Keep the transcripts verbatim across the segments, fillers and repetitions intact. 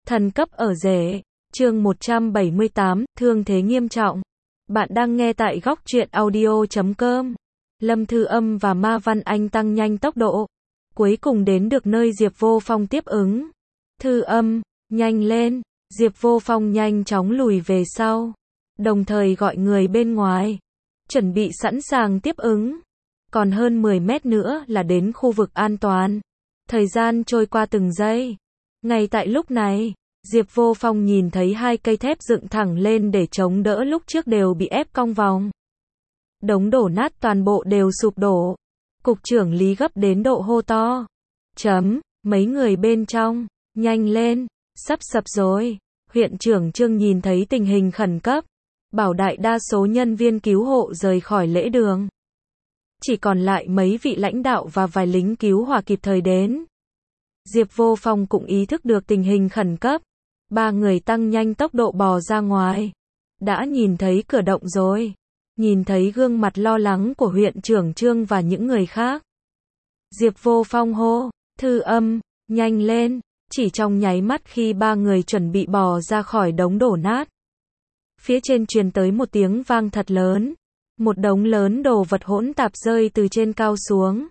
Thần cấp ở rể, chương một trăm bảy mươi tám, thương thế nghiêm trọng. Bạn đang nghe tại góc truyện audio chấm com. Lâm Thư Âm và Ma Văn Anh tăng nhanh tốc độ. Cuối cùng đến được nơi Diệp Vô Phong tiếp ứng. Thư Âm, nhanh lên. Diệp Vô Phong nhanh chóng lùi về sau. Đồng thời gọi người bên ngoài. Chuẩn bị sẵn sàng tiếp ứng. Còn hơn mười mét nữa là đến khu vực an toàn. Thời gian trôi qua từng giây. Ngay tại lúc này, Diệp Vô Phong nhìn thấy hai cây thép dựng thẳng lên để chống đỡ lúc trước đều bị ép cong vòng. Đống đổ nát toàn bộ đều sụp đổ. Cục trưởng Lý gấp đến độ hô to. Chấm, mấy người bên trong, nhanh lên, sắp sập rồi. Huyện trưởng Trương nhìn thấy tình hình khẩn cấp. Bảo đại đa số nhân viên cứu hộ rời khỏi lễ đường. Chỉ còn lại mấy vị lãnh đạo và vài lính cứu hỏa kịp thời đến. Diệp Vô Phong cũng ý thức được tình hình khẩn cấp. Ba người tăng nhanh tốc độ bò ra ngoài. Đã nhìn thấy cửa động rồi. Nhìn thấy gương mặt lo lắng của huyện trưởng Trương và những người khác. Diệp Vô Phong hô, Thư Âm, nhanh lên. Chỉ trong nháy mắt khi ba người chuẩn bị bò ra khỏi đống đổ nát. Phía trên truyền tới một tiếng vang thật lớn. Một đống lớn đồ vật hỗn tạp rơi từ trên cao xuống.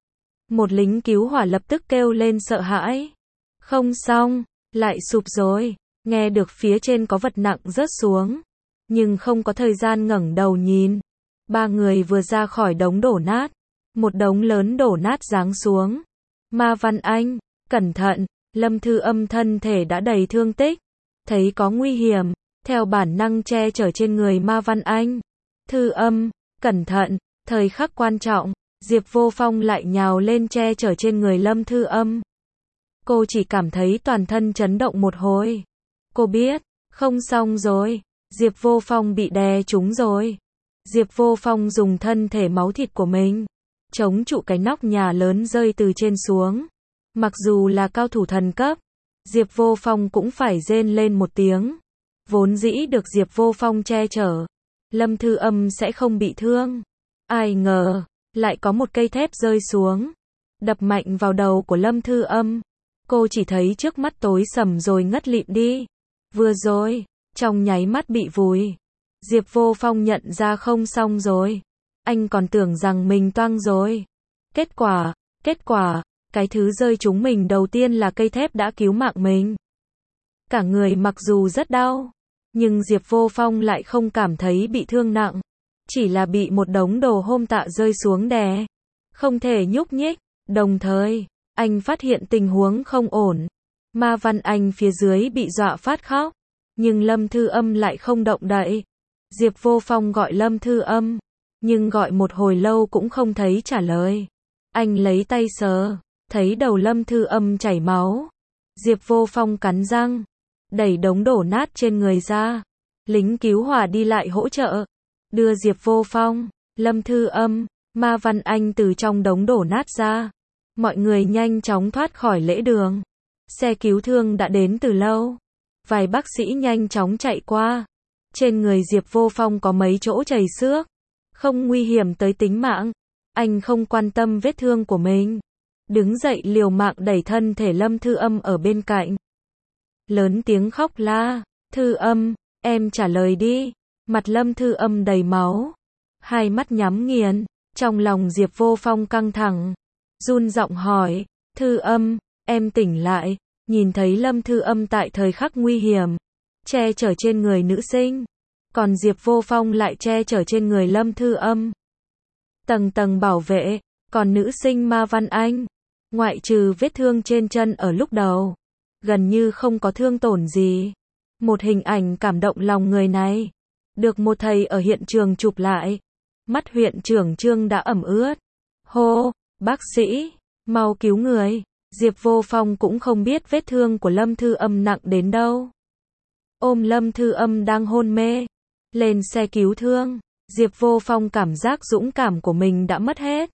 Một lính cứu hỏa lập tức kêu lên sợ hãi. Không xong, lại sụp rồi. Nghe được phía trên có vật nặng rớt xuống. Nhưng không có thời gian ngẩng đầu nhìn. Ba người vừa ra khỏi đống đổ nát. Một đống lớn đổ nát giáng xuống. Ma Văn Anh, cẩn thận. Lâm Thư Âm thân thể đã đầy thương tích. Thấy có nguy hiểm. Theo bản năng che chở trên người Ma Văn Anh. Thư Âm, cẩn thận. Thời khắc quan trọng. Diệp Vô Phong lại nhào lên che chở trên người Lâm Thư Âm. Cô chỉ cảm thấy toàn thân chấn động một hồi. Cô biết, không xong rồi. Diệp Vô Phong bị đè trúng rồi. Diệp Vô Phong dùng thân thể máu thịt của mình chống trụ cái nóc nhà lớn rơi từ trên xuống. Mặc dù là cao thủ thần cấp, Diệp Vô Phong cũng phải rên lên một tiếng. Vốn dĩ được Diệp Vô Phong che chở, Lâm Thư Âm sẽ không bị thương. Ai ngờ, lại có một cây thép rơi xuống, đập mạnh vào đầu của Lâm Thư Âm. Cô chỉ thấy trước mắt tối sầm rồi ngất lịm đi. Vừa rồi, trong nháy mắt bị vùi. Diệp Vô Phong nhận ra không xong rồi. Anh còn tưởng rằng mình toang rồi. Kết quả, kết quả, cái thứ rơi trúng mình đầu tiên là cây thép đã cứu mạng mình. Cả người mặc dù rất đau, nhưng Diệp Vô Phong lại không cảm thấy bị thương nặng. Chỉ là bị một đống đồ hôm tạ rơi xuống đè. Không thể nhúc nhích. Đồng thời, anh phát hiện tình huống không ổn. Ma Văn Anh phía dưới bị dọa phát khóc. Nhưng Lâm Thư Âm lại không động đậy. Diệp Vô Phong gọi Lâm Thư Âm. Nhưng gọi một hồi lâu cũng không thấy trả lời. Anh lấy tay sờ. Thấy đầu Lâm Thư Âm chảy máu. Diệp Vô Phong cắn răng. Đẩy đống đổ nát trên người ra. Lính cứu hỏa đi lại hỗ trợ. Đưa Diệp Vô Phong, Lâm Thư Âm, Ma Văn Anh từ trong đống đổ nát ra. Mọi người nhanh chóng thoát khỏi lễ đường. Xe cứu thương đã đến từ lâu. Vài bác sĩ nhanh chóng chạy qua. Trên người Diệp Vô Phong có mấy chỗ chảy xước. Không nguy hiểm tới tính mạng. Anh không quan tâm vết thương của mình. Đứng dậy liều mạng đẩy thân thể Lâm Thư Âm ở bên cạnh. Lớn tiếng khóc la. Thư Âm, em trả lời đi. Mặt Lâm Thư Âm đầy máu. Hai mắt nhắm nghiền. Trong lòng Diệp Vô Phong căng thẳng. Run giọng hỏi. Thư Âm, em tỉnh lại. Nhìn thấy Lâm Thư Âm tại thời khắc nguy hiểm. Che chở trên người nữ sinh. Còn Diệp Vô Phong lại che chở trên người Lâm Thư Âm. Tầng tầng bảo vệ. Còn nữ sinh Ma Văn Anh. Ngoại trừ vết thương trên chân ở lúc đầu. Gần như không có thương tổn gì. Một hình ảnh cảm động lòng người này. Được một thầy ở hiện trường chụp lại. Mắt huyện trưởng Trương đã ẩm ướt. Hô, bác sĩ, mau cứu người. Diệp Vô Phong cũng không biết vết thương của Lâm Thư Âm nặng đến đâu. Ôm Lâm Thư Âm đang hôn mê. Lên xe cứu thương. Diệp Vô Phong cảm giác dũng cảm của mình đã mất hết.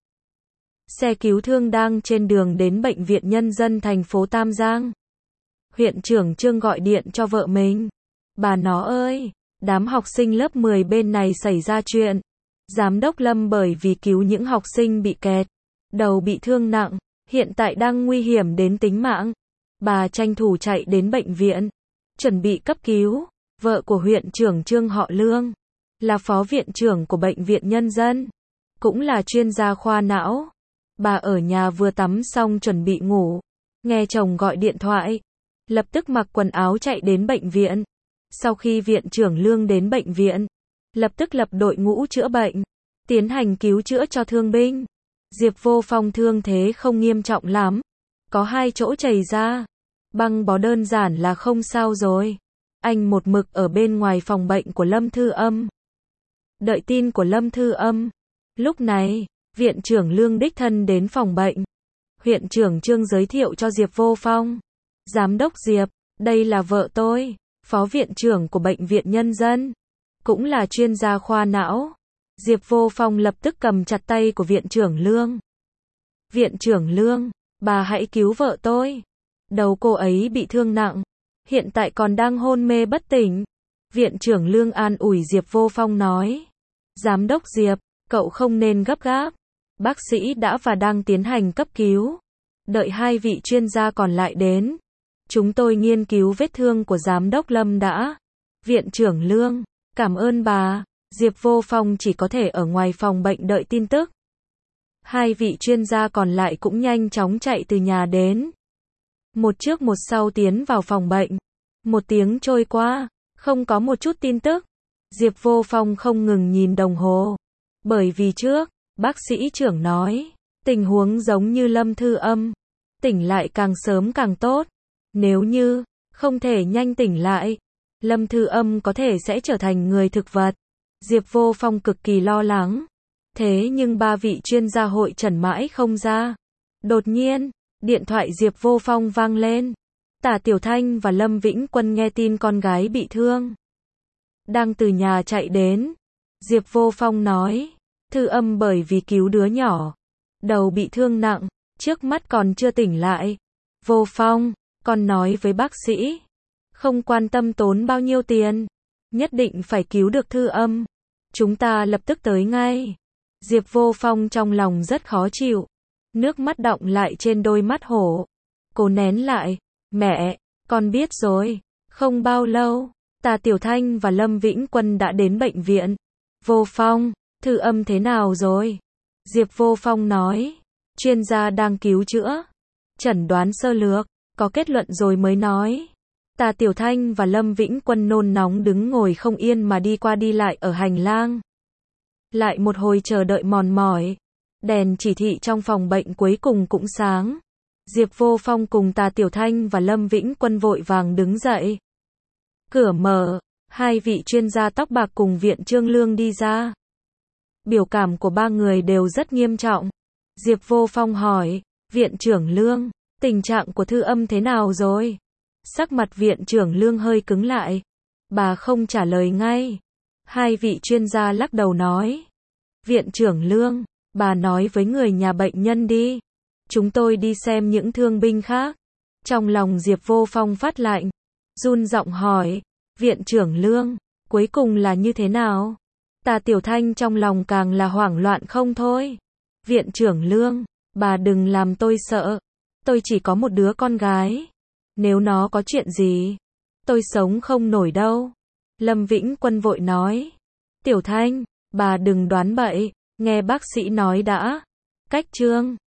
Xe cứu thương đang trên đường đến bệnh viện nhân dân thành phố Tam Giang. Huyện trưởng Trương gọi điện cho vợ mình. Bà nó ơi! Đám học sinh lớp mười bên này xảy ra chuyện. Giám đốc Lâm bởi vì cứu những học sinh bị kẹt, đầu bị thương nặng, hiện tại đang nguy hiểm đến tính mạng. bà tranh thủ chạy đến bệnh viện, chuẩn bị cấp cứu. Vợ của huyện trưởng Trương họ Lương, là phó viện trưởng của bệnh viện nhân dân, cũng là chuyên gia khoa não. Bà ở nhà vừa tắm xong chuẩn bị ngủ, nghe chồng gọi điện thoại, lập tức mặc quần áo chạy đến bệnh viện. Sau khi viện trưởng Lương đến bệnh viện, lập tức lập đội ngũ chữa bệnh, tiến hành cứu chữa cho thương binh. Diệp Vô Phong thương thế không nghiêm trọng lắm, có hai chỗ chảy ra, băng bó đơn giản là không sao rồi. Anh một mực ở bên ngoài phòng bệnh của Lâm Thư Âm, đợi tin của Lâm Thư Âm. Lúc này, viện trưởng Lương đích thân đến phòng bệnh. Huyện trưởng Trương giới thiệu cho Diệp Vô Phong. Giám đốc Diệp, đây là vợ tôi, phó viện trưởng của bệnh viện nhân dân, cũng là chuyên gia khoa não. Diệp Vô Phong lập tức cầm chặt tay của viện trưởng Lương. Viện trưởng Lương, bà hãy cứu vợ tôi. Đầu cô ấy bị thương nặng, hiện tại còn đang hôn mê bất tỉnh. Viện trưởng Lương an ủi Diệp Vô Phong nói. Giám đốc Diệp, cậu không nên gấp gáp. Bác sĩ đã và đang tiến hành cấp cứu. Đợi hai vị chuyên gia còn lại đến, chúng tôi nghiên cứu vết thương của giám đốc Lâm đã. Viện trưởng Lương, cảm ơn bà. Diệp Vô Phong chỉ có thể ở ngoài phòng bệnh đợi tin tức. Hai vị chuyên gia còn lại cũng nhanh chóng chạy từ nhà đến. Một trước một sau tiến vào phòng bệnh. Một tiếng trôi qua, không có một chút tin tức. Diệp Vô Phong không ngừng nhìn đồng hồ. Bởi vì trước, bác sĩ trưởng nói, tình huống giống như Lâm Thư Âm, tỉnh lại càng sớm càng tốt. Nếu như không thể nhanh tỉnh lại, Lâm Thư Âm có thể sẽ trở thành người thực vật. Diệp Vô Phong cực kỳ lo lắng. Thế nhưng ba vị chuyên gia hội trần mãi không ra. Đột nhiên, điện thoại Diệp Vô Phong vang lên. Tả Tiểu Thanh và Lâm Vĩnh Quân nghe tin con gái bị thương, đang từ nhà chạy đến. Diệp Vô Phong nói, Thư Âm bởi vì cứu đứa nhỏ, đầu bị thương nặng, trước mắt còn chưa tỉnh lại. Vô Phong, con nói với bác sĩ, không quan tâm tốn bao nhiêu tiền, nhất định phải cứu được Thư Âm. Chúng ta lập tức tới ngay. Diệp Vô Phong trong lòng rất khó chịu, nước mắt đọng lại trên đôi mắt hổ. Cố nén lại, mẹ, con biết rồi. Không bao lâu, Tả Tiểu Thanh và Lâm Vĩnh Quân đã đến bệnh viện. Vô Phong, Thư Âm thế nào rồi? Diệp Vô Phong nói, chuyên gia đang cứu chữa, chẩn đoán sơ lược, có kết luận rồi mới nói. Tả Tiểu Thanh và Lâm Vĩnh Quân nôn nóng đứng ngồi không yên mà đi qua đi lại ở hành lang. Lại một hồi chờ đợi mòn mỏi, đèn chỉ thị trong phòng bệnh cuối cùng cũng sáng. Diệp Vô Phong cùng Tả Tiểu Thanh và Lâm Vĩnh Quân vội vàng đứng dậy. Cửa mở, hai vị chuyên gia tóc bạc cùng viện Trương Lương đi ra. Biểu cảm của ba người đều rất nghiêm trọng. Diệp Vô Phong hỏi, viện trưởng Lương, tình trạng của Thư Âm thế nào rồi? Sắc mặt viện trưởng Lương hơi cứng lại. Bà không trả lời ngay. Hai vị chuyên gia lắc đầu nói. Viện trưởng Lương, bà nói với người nhà bệnh nhân đi. Chúng tôi đi xem những thương binh khác. Trong lòng Diệp Vô Phong phát lạnh, run giọng hỏi, viện trưởng Lương, cuối cùng là như thế nào? Tả Tiểu Thanh trong lòng càng là hoảng loạn không thôi. Viện trưởng Lương, bà đừng làm tôi sợ. Tôi chỉ có một đứa con gái. Nếu nó có chuyện gì, tôi sống không nổi đâu. Lâm Vĩnh Quân vội nói. Tiểu Thanh, bà đừng đoán bậy, nghe bác sĩ nói đã. Cách Trương